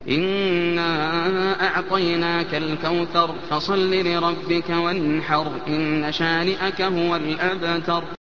إِنَّا أَعْطَيْنَاكَ الْكَوْثَرَ فَصَلِّ لِرَبِّكَ وَانْحَرْ إِنَّ شَانِئَكَ هُوَ الْأَبْتَرُ